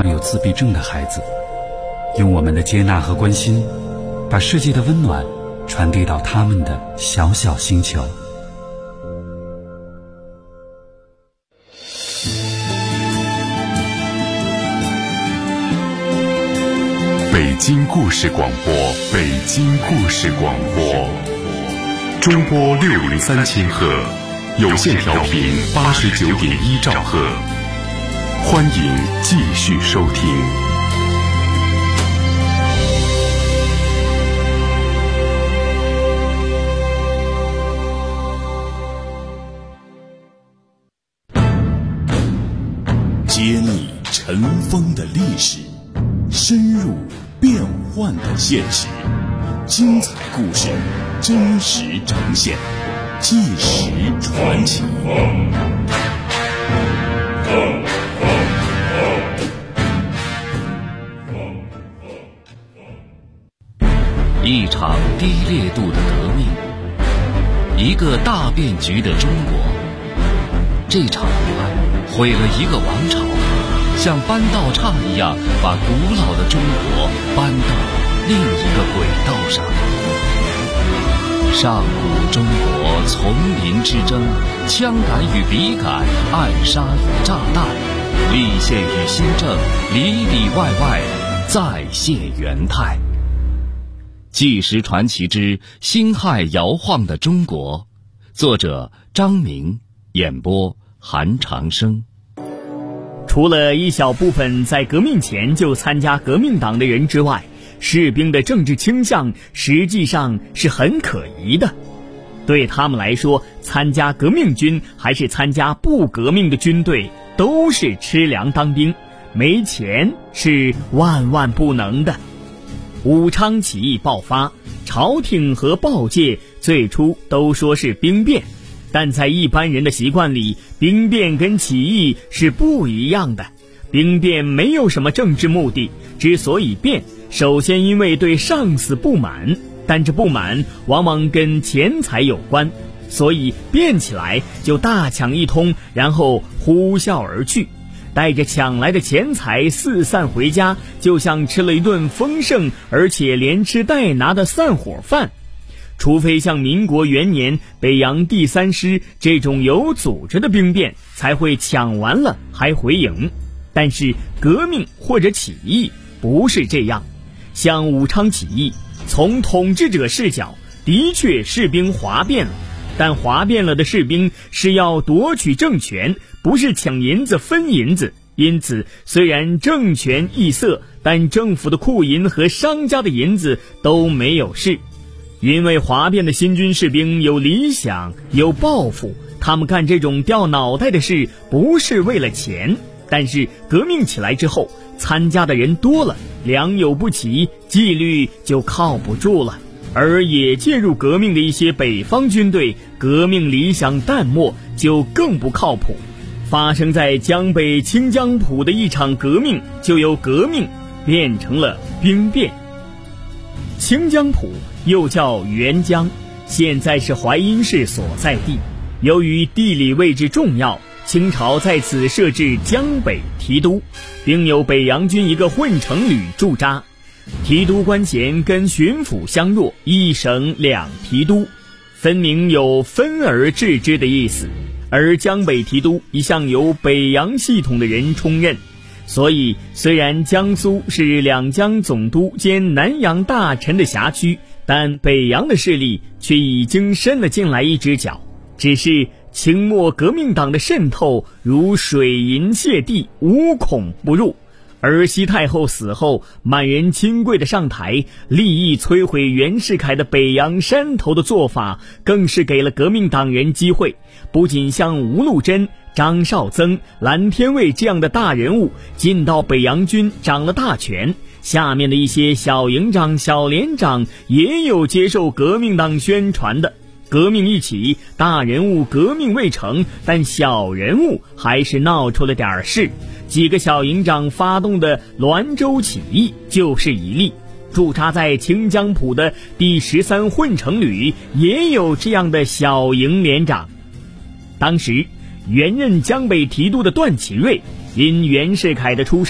患有自闭症的孩子，用我们的接纳和关心，把世界的温暖传递到他们的小小星球。 北京故事广播，北京故事广播，中波603千赫，有线调频89.1兆赫，欢迎继续收听。 揭秘尘封的历史，深入变幻的现实，精彩故事真实呈现，纪实传奇。 一场低烈度的革命，一个大变局的中国。这场武汉毁了一个王朝，像搬道岔一样把古老的中国搬到另一个轨道上。上古中国丛林之争，枪杆与笔杆，暗杀与炸弹，立宪与新政，里里外外再现元态。纪实传奇之辛亥摇晃的中国，作者张明，演播韩长生。 除了一小部分在革命前就参加革命党的人之外，士兵的政治倾向实际上是很可疑的。对他们来说，参加革命军还是参加不革命的军队，都是吃粮当兵，没钱是万万不能的。武昌起义爆发，朝廷和报界最初都说是兵变，但在一般人的习惯里，兵变跟起义是不一样的。兵变没有什么政治目的，之所以变，首先因为对上司不满，但这不满往往跟钱财有关，所以变起来就大抢一通，然后呼啸而去，带着抢来的钱财四散回家，就像吃了一顿丰盛而且连吃带拿的散伙饭。除非像民国元年北洋第3师这种有组织的兵变，才会抢完了还回营。但是革命或者起义不是这样，像武昌起义，从统治者视角，的确士兵哗变了，但哗变了的士兵是要夺取政权，不是抢银子分银子。因此虽然政权易色，但政府的库银和商家的银子都没有事。因为哗变的新军士兵有理想有抱负，他们干这种掉脑袋的事不是为了钱。但是革命起来之后，参加的人多了，良莠不齐，纪律就靠不住了。而也介入革命的一些北方军队，革命理想淡漠，就更不靠谱。发生在江北清江浦的一场革命，就由革命变成了兵变。清江浦又叫沅江，现在是淮阴市所在地。由于地理位置重要，清朝在此设置江北提督，并有北洋军一个混成旅驻扎。提督官衔跟巡抚相若，一省两提督，分明有分而治之的意思。而江北提督一向由北洋系统的人充任，所以虽然江苏是两江总督兼南洋大臣的辖区，但北洋的势力却已经伸了进来一只脚。只是清末革命党的渗透如水银泻地，无孔不入。而西太后死后，满人亲贵的上台，立意摧毁袁世凯的北洋山头的做法，更是给了革命党人机会。不仅像吴禄贞、张绍曾、蓝天卫这样的大人物进到北洋军掌了大权，下面的一些小营长、小连长也有接受革命党宣传的。革命一起，大人物革命未成，但小人物还是闹出了点事。几个小营长发动的滦州起义就是一例。驻扎在清江浦的第13混成旅也有这样的小营连长。当时原任江北提督的段祺瑞因袁世凯的出山，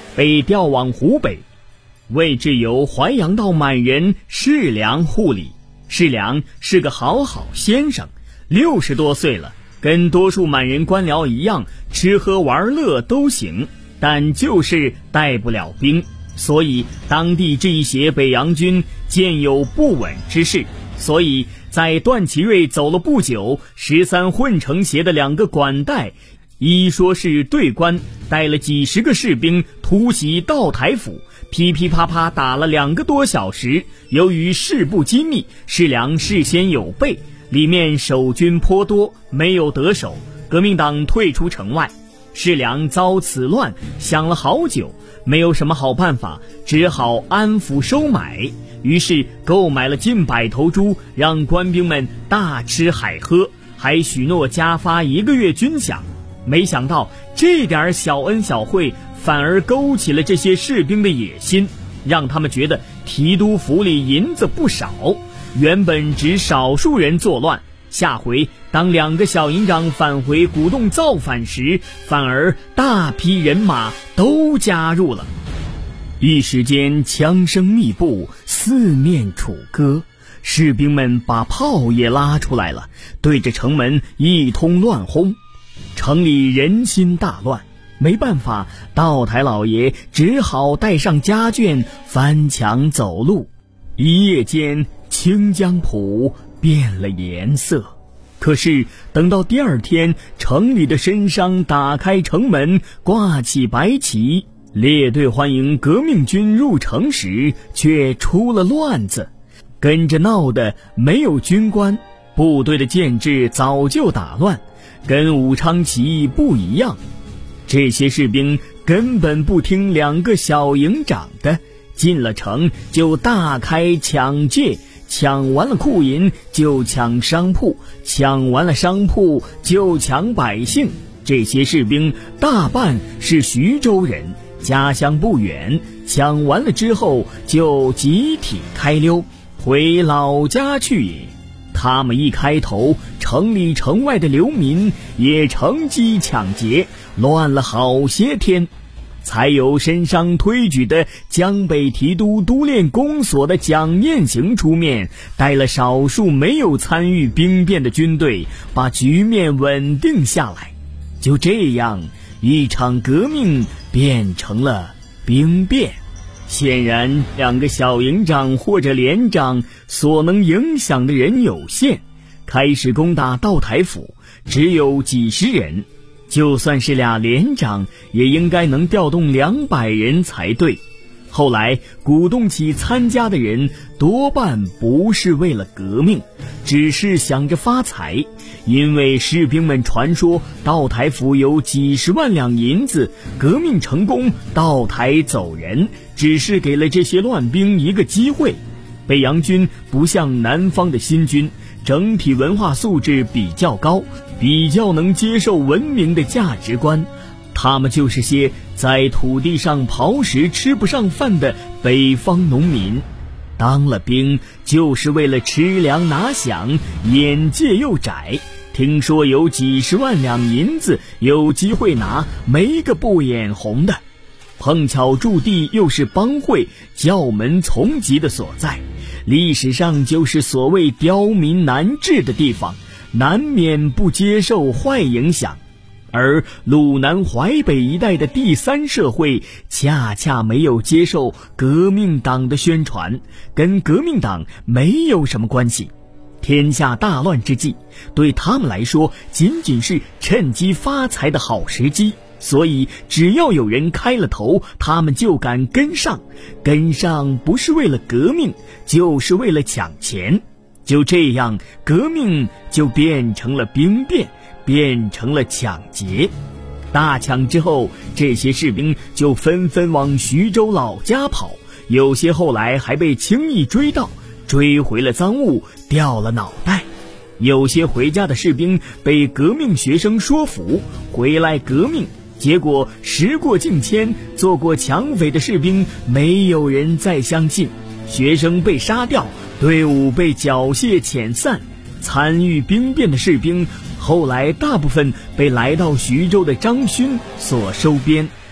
被调往湖北，位置由淮阳道满人士良护理。士良是个好先生，60多岁了，跟多数满人官僚一样，吃喝玩乐都行，但就是带不了兵，所以当地这一些北洋军见有不稳之势，所以在段祺瑞走了不久，13混成协的2个管带，一说是队官，带了几10个士兵突袭道台府，噼噼啪啪打了2个多小时。由于事不机密，士良事先有备，里面守军颇多，没有得手，革命党退出城外。士良遭此乱，想了好久，没有什么好办法，只好安抚收买。于是购买了近100头猪，让官兵们大吃海喝，还许诺加发1个月军饷。没想到这点小恩小惠反而勾起了这些士兵的野心，让他们觉得提督府里银子不少。原本只少数人作乱，下回当2个小营长返回鼓动造反时，反而大批人马都加入了。一时间枪声密布，四面楚歌，士兵们把炮也拉出来了，对着城门一通乱轰。城里人心大乱，没办法，道台老爷只好带上家眷翻墙走路。一夜间清江浦变了颜色。可是等到第2天，城里的绅商打开城门，挂起白旗，列队欢迎革命军入城时，却出了乱子。跟着闹的没有军官，部队的建制早就打乱，跟武昌起义不一样。这些士兵根本不听2个小营长的，进了城就大开抢劫，抢完了库银就抢商铺，抢完了商铺就抢百姓。这些士兵大半是徐州人，家乡不远，抢完了之后就集体开溜回老家去也。他们一开头，城里城外的流民也乘机抢劫，乱了好些天，才由绅商推举的江北提督督练公所的蒋彦行出面，带了少数没有参与兵变的军队，把局面稳定下来。就这样，一场革命变成了兵变。显然2个小营长或者连长所能影响的人有限，开始攻打道台府只有几十人，就算是俩连长也应该能调动200人才对。后来鼓动起参加的人多半不是为了革命，只是想着发财，因为士兵们传说道台府有几十万两银子，革命成功道台走人，只是给了这些乱兵一个机会。北洋军不像南方的新军，整体文化素质比较高，比较能接受文明的价值观，他们就是些在土地上刨食吃不上饭的北方农民，当了兵就是为了吃粮拿饷，眼界又窄，听说有几十万两银子有机会拿，没个不眼红的。碰巧驻地又是帮会教门从籍的所在，历史上就是所谓刁民难治的地方，难免不接受坏影响。而鲁南淮北一带的第三社会恰恰没有接受革命党的宣传，跟革命党没有什么关系。天下大乱之际，对他们来说仅仅是趁机发财的好时机，所以只要有人开了头，他们就敢跟上。跟上不是为了革命，就是为了抢钱。就这样，革命就变成了兵变，变成了抢劫。大抢之后，这些士兵就纷纷往徐州老家跑，有些后来还被轻易追到，追回了赃物，掉了脑袋。有些回家的士兵被革命学生说服回来革命，结果时过境迁，做过抢匪的士兵没有人再相信，学生被杀掉，队伍被缴械遣散。参与兵变的士兵后来大部分被来到徐州的张勋所收编，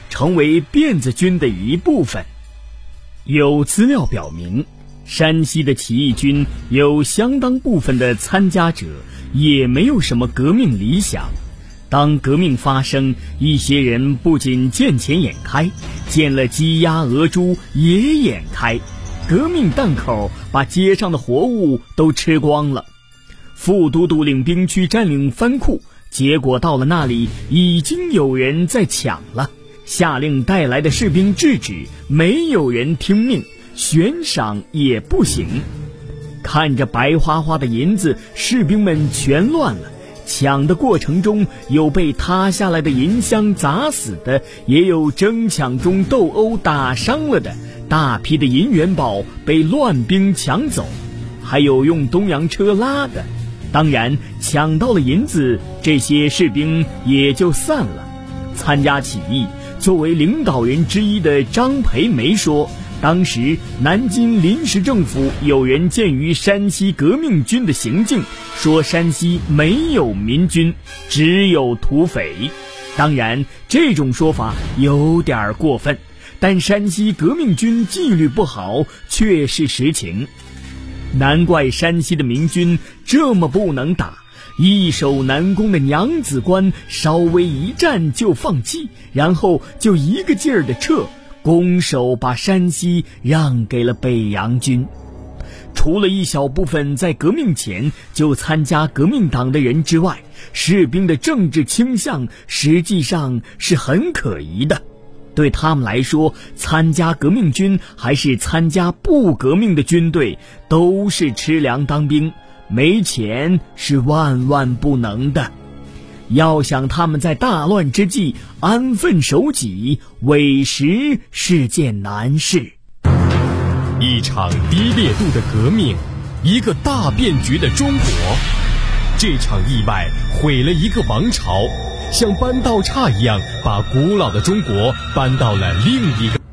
成为辫子军的一部分。有资料表明，山西的起义军有相当部分的参加者也没有什么革命理想。当革命发生，一些人不仅见钱眼开，见了鸡鸭鹅猪也眼开，革命档口把街上的活物都吃光了。副都督领兵去占领藩库，结果到了那里已经有人在抢了，下令带来的士兵制止，没有人听命，悬赏也不行。看着白花花的银子，士兵们全乱了。抢的过程中，有被塌下来的银箱砸死的，也有争抢中斗殴打伤了的，大批的银元宝被乱兵抢走，还有用东洋车拉的。当然，抢到了银子，这些士兵也就散了。参加起义作为领导人之一的张培梅说，当时南京临时政府有人鉴于山西革命军的行径，说山西没有民军，只有土匪。当然，这种说法有点过分，但山西革命军纪律不好却是实情。难怪山西的民军这么不能打，易守难攻的娘子关稍微一战就放弃，然后就一个劲儿的撤，攻守把山西让给了北洋军。除了一小部分在革命前就参加革命党的人之外，士兵的政治倾向实际上是很可疑的。对他们来说，参加革命军还是参加不革命的军队，都是吃粮当兵，没钱是万万不能的。要想他们在大乱之际安分守己，委实是件难事。 一场低烈度的革命，一个大变局的中国。这场意外毁了一个王朝，像搬道岔一样把古老的中国搬到了另一个。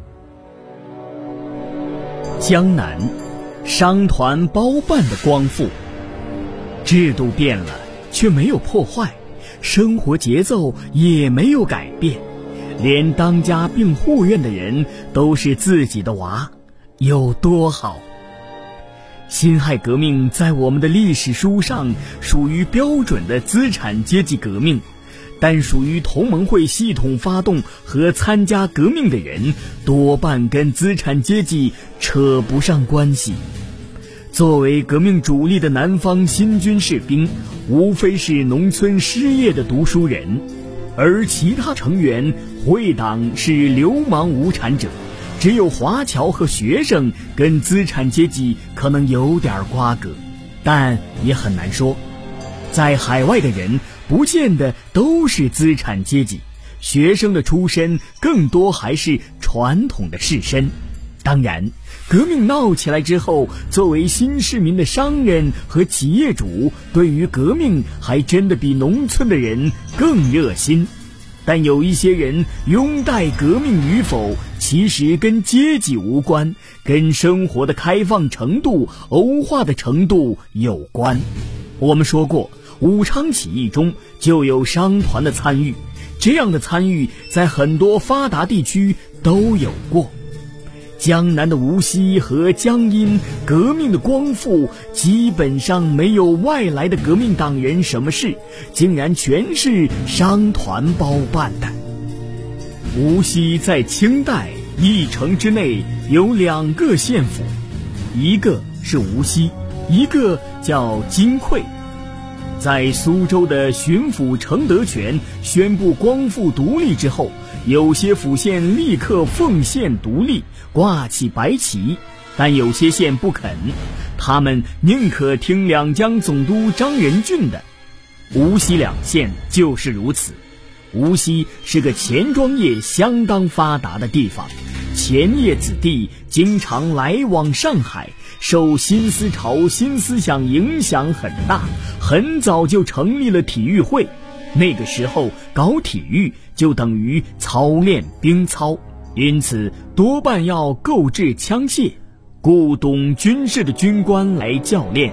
江南，商团包办的光复，制度变了却没有破坏，生活节奏也没有改变，连当家并护院的人都是自己的娃，有多好？辛亥革命在我们的历史书上属于标准的资产阶级革命，但属于同盟会系统发动和参加革命的人多半跟资产阶级扯不上关系。作为革命主力的南方新军士兵，无非是农村失业的读书人，而其他成员会党是流氓无产者，只有华侨和学生跟资产阶级可能有点瓜葛，但也很难说。在海外的人不见得都是资产阶级，学生的出身更多还是传统的士绅。当然，革命闹起来之后，作为新市民的商人和企业主对于革命还真的比农村的人更热心。但有一些人拥戴革命与否，其实跟阶级无关，跟生活的开放程度、欧化的程度有关。我们说过，武昌起义中就有商团的参与，这样的参与在很多发达地区都有过。江南的无锡和江阴革命的光复基本上没有外来的革命党人什么事，竟然全是商团包办的。无锡在清代一城之内有2个县府，一个是无锡，一个叫金匮。在苏州的巡抚程德全宣布光复独立之后，有些府县立刻奉县独立，挂起白旗，但有些县不肯，他们宁可听两江总督张仁俊的。无锡2县就是如此。无锡是个钱庄业相当发达的地方，钱业子弟经常来往上海，受新思潮新思想影响很大，很早就成立了体育会。那个时候搞体育就等于操练兵操，因此多半要购置枪械，雇懂军事的军官来教练，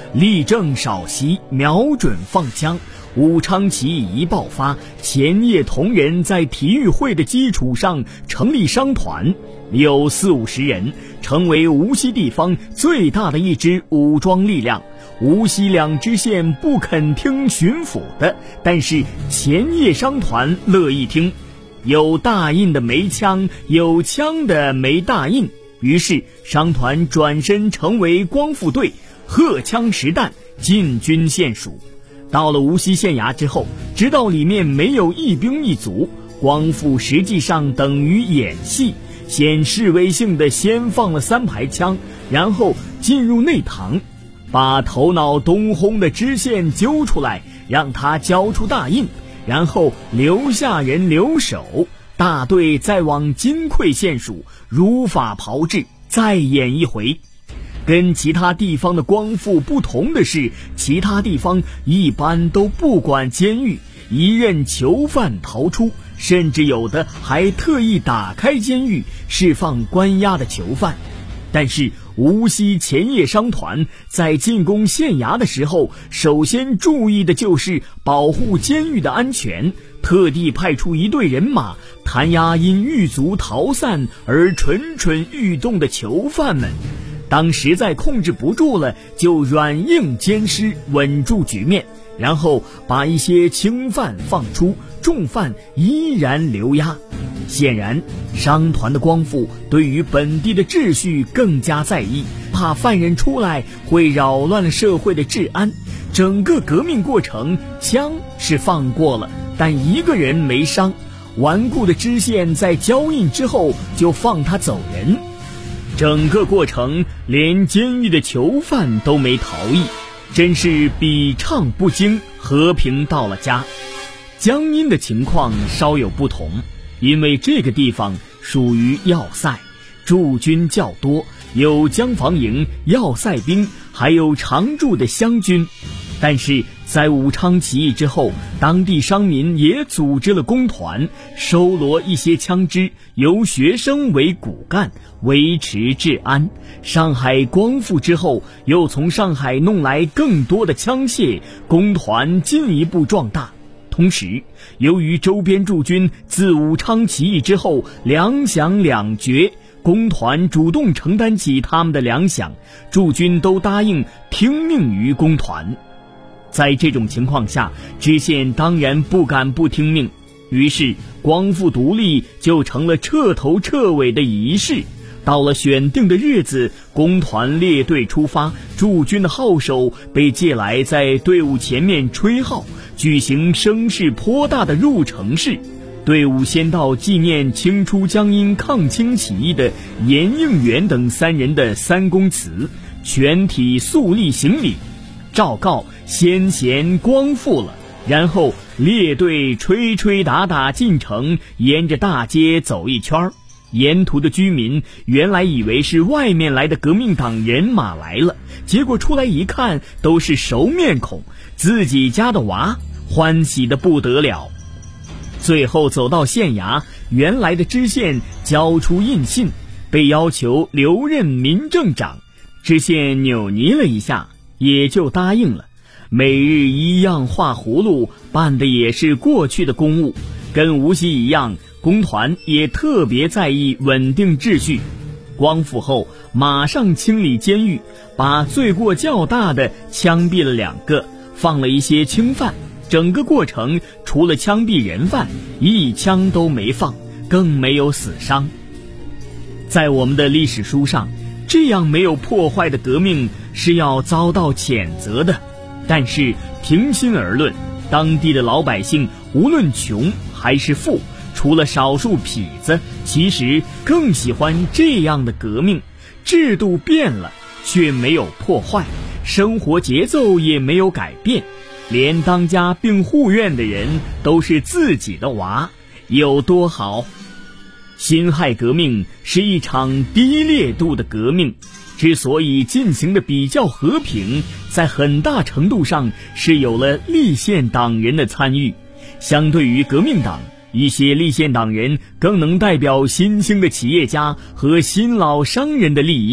立正稍息，瞄准放枪。武昌起义一爆发，前叶同仁在体育会的基础上成立商团，有40-50人，成为无锡地方最大的一支武装力量。无锡2支线不肯听巡抚的，但是前叶商团乐意听。有大印的没枪，有枪的没大印，于是商团转身成为光复队，荷枪实弹，进军县署。到了无锡县衙之后，直到里面没有一兵一卒，光复实际上等于演戏，先示威性的先放了3排枪，然后进入内堂，把头脑东烘的知县揪出来，让他交出大印，然后留下人留守，大队再往金匮县署如法炮制，再演一回。跟其他地方的光复不同的是，其他地方一般都不管监狱，一任囚犯逃出，甚至有的还特意打开监狱释放关押的囚犯。但是无锡前叶商团在进攻县衙的时候，首先注意的就是保护监狱的安全，特地派出一队人马弹压因狱卒逃散而蠢蠢欲动的囚犯们。当实在控制不住了，就软硬兼施，稳住局面，然后把一些轻犯放出，重犯依然留押。显然商团的光复对于本地的秩序更加在意，怕犯人出来会扰乱了社会的治安。整个革命过程，枪是放过了，但一个人没伤。顽固的知县在交印之后就放他走人。整个过程连监狱的囚犯都没逃逸，真是比唱不惊，和平到了家。江阴的情况稍有不同，因为这个地方属于要塞，驻军较多，有江防营、要塞兵，还有常驻的湘军。但是在武昌起义之后，当地商民也组织了工团，收罗一些枪支，由学生为骨干，维持治安。上海光复之后，又从上海弄来更多的枪械，工团进一步壮大。同时，由于周边驻军自武昌起义之后粮饷两绝，工团主动承担起他们的粮饷，驻军都答应听命于工团。在这种情况下，知县当然不敢不听命，于是光复独立就成了彻头彻尾的仪式。到了选定的日子，工团列队出发，驻军的号手被借来在队伍前面吹号，举行声势颇大的入城式。队伍先到纪念清初江阴抗清起义的严应元等3人的3公祠，全体肃立行礼，昭告先贤光复了。然后列队吹吹打打进城，沿着大街走一圈。沿途的居民原来以为是外面来的革命党人马来了，结果出来一看，都是熟面孔，自己家的娃，欢喜得不得了。最后走到县衙，原来的知县交出印信，被要求留任民政长。知县扭捏了一下，也就答应了。每日一样画葫芦，办的也是过去的公务，跟无锡一样，工团也特别在意稳定秩序。光复后马上清理监狱，把罪过较大的枪毙了2个，放了一些轻犯。整个过程除了枪毙人犯，一枪都没放，更没有死伤。在我们的历史书上，这样没有破坏的革命是要遭到谴责的。但是平心而论，当地的老百姓无论穷还是富，除了少数痞子，其实更喜欢这样的革命。制度变了，却没有破坏，生活节奏也没有改变，连当家并护院的人都是自己的娃，有多好？辛亥革命是一场低烈度的革命，之所以进行的比较和平，在很大程度上是有了立宪党人的参与。相对于革命党，一些立宪党人更能代表新兴的企业家和新老商人的利益。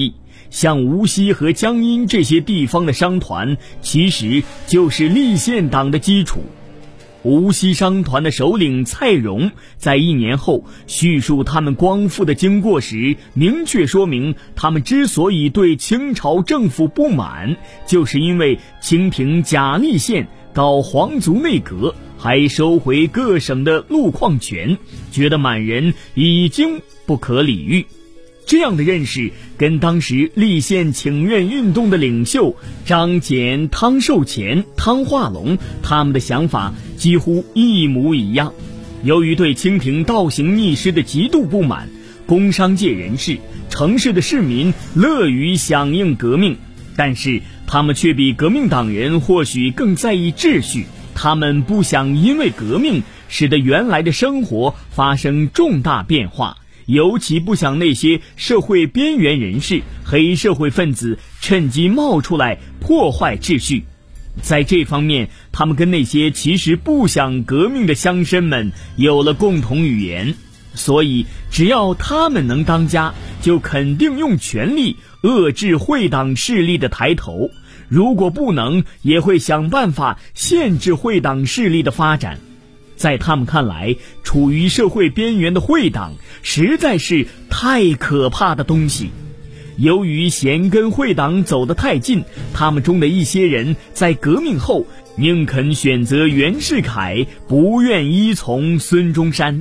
像无锡和江阴这些地方的商团，其实就是立宪党的基础。无锡商团的首领蔡荣在1年后叙述他们光复的经过时，明确说明他们之所以对清朝政府不满，就是因为清廷假立宪，搞皇族内阁，还收回各省的路况权，觉得满人已经不可理喻。这样的认识跟当时立宪请愿运动的领袖张謇、汤寿乾、汤化龙他们的想法几乎一模一样。由于对清廷倒行逆施的极度不满，工商界人士、城市的市民乐于响应革命，但是他们却比革命党人或许更在意秩序，他们不想因为革命使得原来的生活发生重大变化，尤其不想那些社会边缘人士、黑社会分子趁机冒出来破坏秩序。在这方面，他们跟那些其实不想革命的乡绅们有了共同语言，所以只要他们能当家，就肯定用权力遏制会党势力的抬头，如果不能，也会想办法限制会党势力的发展。在他们看来，处于社会边缘的会党实在是太可怕的东西。由于嫌跟会党走得太近，他们中的一些人在革命后宁肯选择袁世凯，不愿依从孙中山。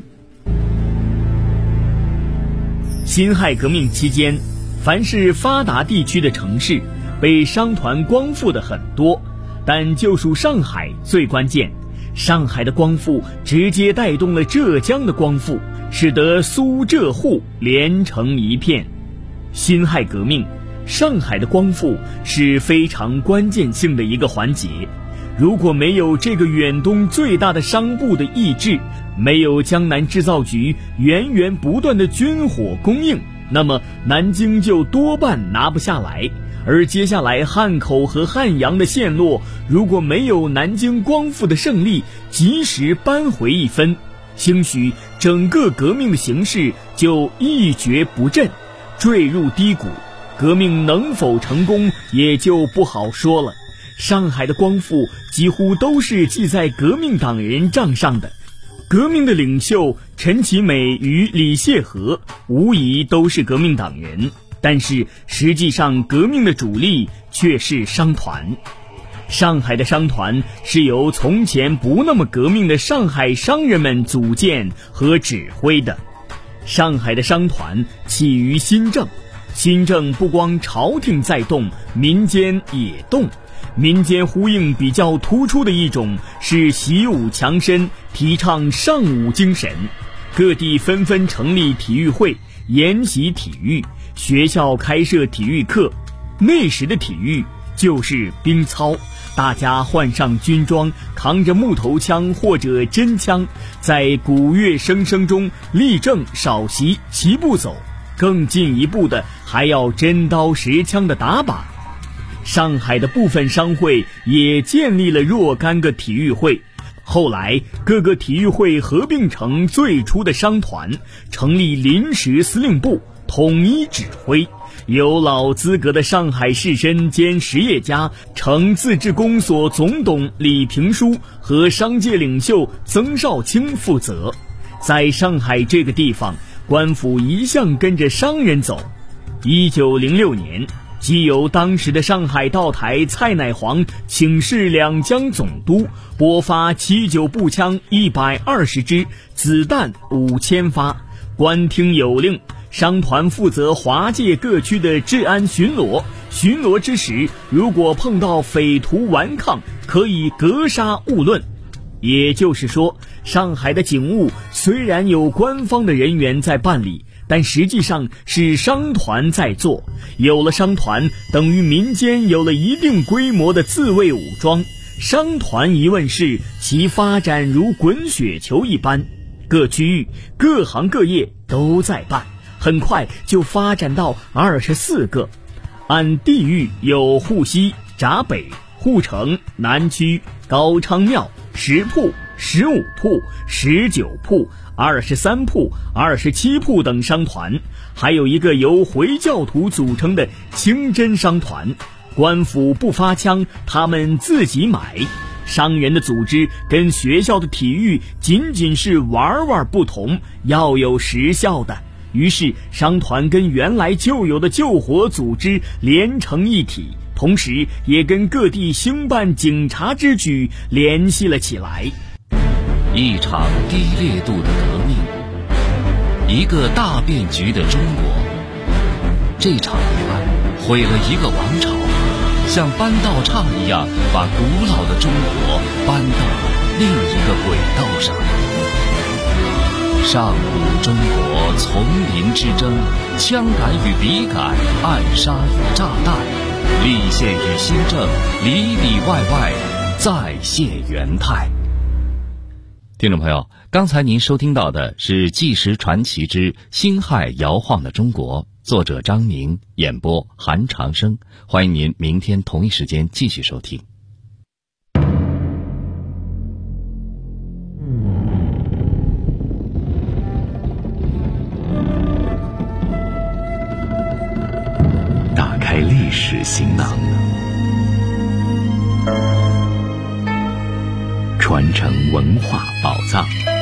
辛亥革命期间，凡是发达地区的城市被商团光复的很多，但就属上海最关键。上海的光复直接带动了浙江的光复，使得苏浙沪连成一片。辛亥革命，上海的光复是非常关键性的一个环节。如果没有这个远东最大的商埠的意志，没有江南制造局源源不断的军火供应，那么南京就多半拿不下来。而接下来汉口和汉阳的陷落，如果没有南京光复的胜利及时扳回一分，兴许整个革命的形势就一蹶不振，坠入低谷，革命能否成功也就不好说了。上海的光复几乎都是记在革命党人账上的，革命的领袖陈其美与李谢和无疑都是革命党人，但是实际上革命的主力却是商团。上海的商团是由从前不那么革命的上海商人们组建和指挥的。上海的商团起于新政，新政不光朝廷在动，民间也动。民间呼应比较突出的一种是习武强身，提倡尚武精神，各地纷纷成立体育会，研习体育，学校开设体育课。那时的体育就是兵操，大家换上军装，扛着木头枪或者真枪，在鼓乐声声中立正少席，齐步走，更进一步的还要真刀实枪的打靶。上海的部分商会也建立了若干个体育会，后来各个体育会合并成最初的商团，成立临时司令部，统一指挥，由老资格的上海士绅兼实业家成自治公所总董李平书和商界领袖曾少卿负责。在上海这个地方，官府一向跟着商人走。1906年，即由当时的上海道台蔡乃煌请示两江总督，拨发79步枪120支，子弹5000发。官厅有令，商团负责华界各区的治安巡逻，巡逻之时，如果碰到匪徒顽抗，可以格杀勿论。也就是说，上海的警务虽然有官方的人员在办理，但实际上是商团在做。有了商团，等于民间有了一定规模的自卫武装。商团一问世，其发展如滚雪球一般，各区域各行各业都在办，很快就发展到24个。按地域有沪西、闸北、沪城、南区、高昌庙、石铺、 15铺、19铺、23铺、27铺等商团，还有一个由回教徒组成的清真商团。官府不发枪，他们自己买。商人的组织跟学校的体育仅仅是玩玩不同，要有实效的。于是商团跟原来就有的救火组织连成一体，同时也跟各地兴办警察之举联系了起来。 一场低烈度的革命，一个大变局的中国。这场意外毁了一个王朝，像搬道岔一样把古老的中国搬到了另一个轨道上。上古中国丛林之争，枪杆与笔杆，暗杀与炸弹，立宪与新政，里里外外再现元泰。听众朋友，刚才您收听到的是《纪实传奇之辛亥摇晃的中国》，作者张明，演播韩长生。欢迎您明天同一时间继续收听。 打开历史行囊，传承文化宝藏。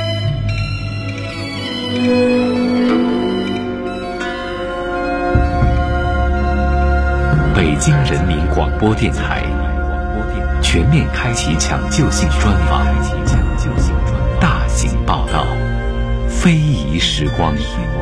北京人民广播电台全面开启抢救性专访，大型报道，非遗时光。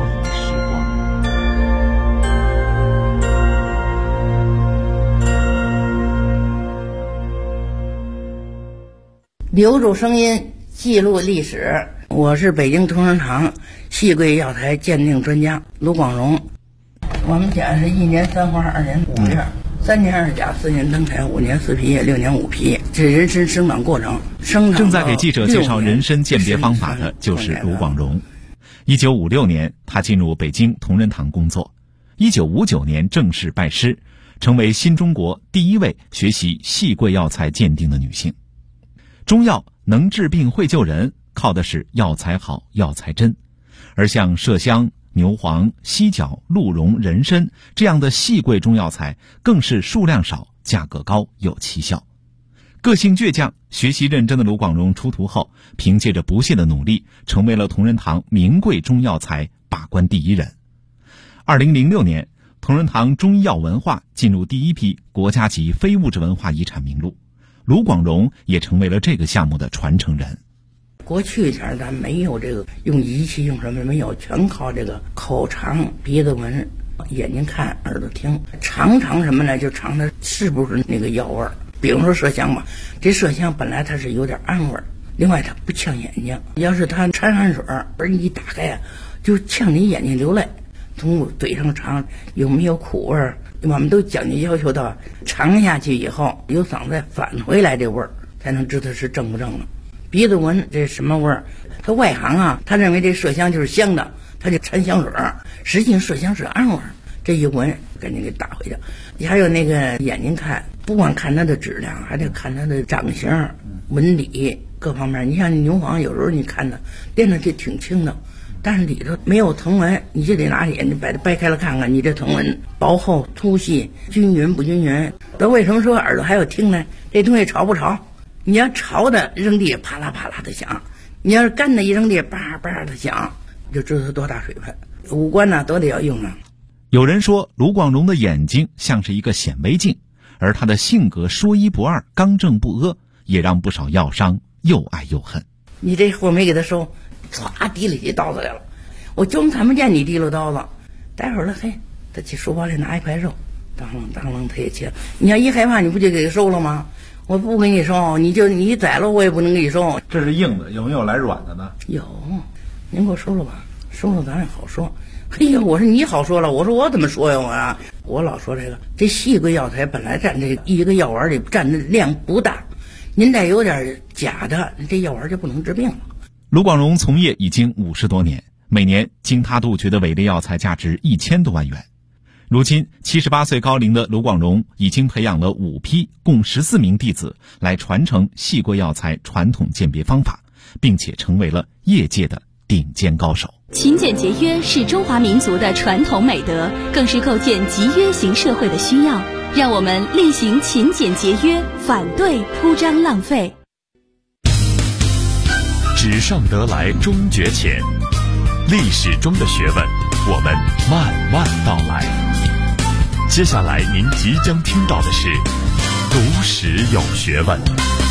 留住声音，记录历史。我是北京同仁堂细桂药材鉴定专家卢广荣。我们家是1年3花2年5叶，3年2甲4年灯彩5年4皮叶6年5皮叶，这人参生长过程。 正在给记者介绍人参鉴别方法的就是卢广荣。1956年，他进入北京同仁堂工作。1959年正式拜师，成为新中国第一位学习细桂药材鉴定的女性。中药能治病会救人，靠的是药材好、药材真。而像麝香、牛黄、犀角、鹿茸、人参这样的细桂中药材，更是数量少、价格高、有奇效。个性倔强、学习认真的卢广荣出徒后，凭借着不懈的努力，成为了同仁堂名贵中药材把关第一人。2006年，同仁堂中医药文化进入第一批国家级非物质文化遗产名录，卢广荣也成为了这个项目的传承人。 过去前咱没有这个用仪器用什么没有，全靠这个口尝、鼻子闻、眼睛看、耳朵听。尝什么呢？就尝它是不是那个药味儿。比如说麝香吧，这麝香本来它是有点暗味儿，另外它不呛眼睛。要是它掺汗水，而你一打开啊，就呛你眼睛流泪。从嘴上尝有没有苦味儿，我们都讲究要求到尝下去以后，由嗓子返回来这味儿，才能知道是正不正了。鼻子闻这什么味儿？他外行啊，他认为这麝香就是香的，他就掺香水儿，实际上麝香是暗味儿。这一闻赶紧给打回去。你还有那个眼睛看，不光看它的质量，还得看它的长形、纹理各方面。你像牛黄，有时候你看它练的就挺轻的，但是里头没有藤纹，你就得拿眼睛把它掰开了看看，你这藤纹薄厚、粗细、均匀不均匀。那为什么说耳朵还有听呢？这东西潮不潮？你要潮的扔地啪啦啪啦的响，你要是干的一扔地叭叭的响，就知道它多大水分。五官呢都得要用啊。 有人说卢广荣的眼睛像是一个显微镜，而他的性格说一不二、刚正不阿，也让不少药商又爱又恨。 你这货没给他收，唰提了起刀子来了，我就看不见你提溜刀子。待会儿了，嘿，他去书包里拿一块肉，当啷当啷他也切。你要一害怕，你不就给他收了吗？我不给你收，你宰了我也不能给你收。 这是硬的，有没有来软的呢？ 有，您给我收了吧，收了咱也好说。哎呀，我说你好说了，我说我怎么说呀？我老说这细桂药材本来占这一个药丸里占的量不大，您再有点假的，这药丸就不能治病了。 卢广荣从业已经50多年，每年经他杜绝的伪劣药材价值1000多万元。如今78岁高龄的卢广荣已经培养了5批共14名弟子来传承细桂药材传统鉴别方法， 并且成为了业界的顶尖高手。 勤俭节约是中华民族的传统美德，更是构建集约型社会的需要。让我们厉行勤俭节约，反对铺张浪费。 纸上得来终觉浅，历史中的学问，我们慢慢道来。接下来您即将听到的是读史有学问。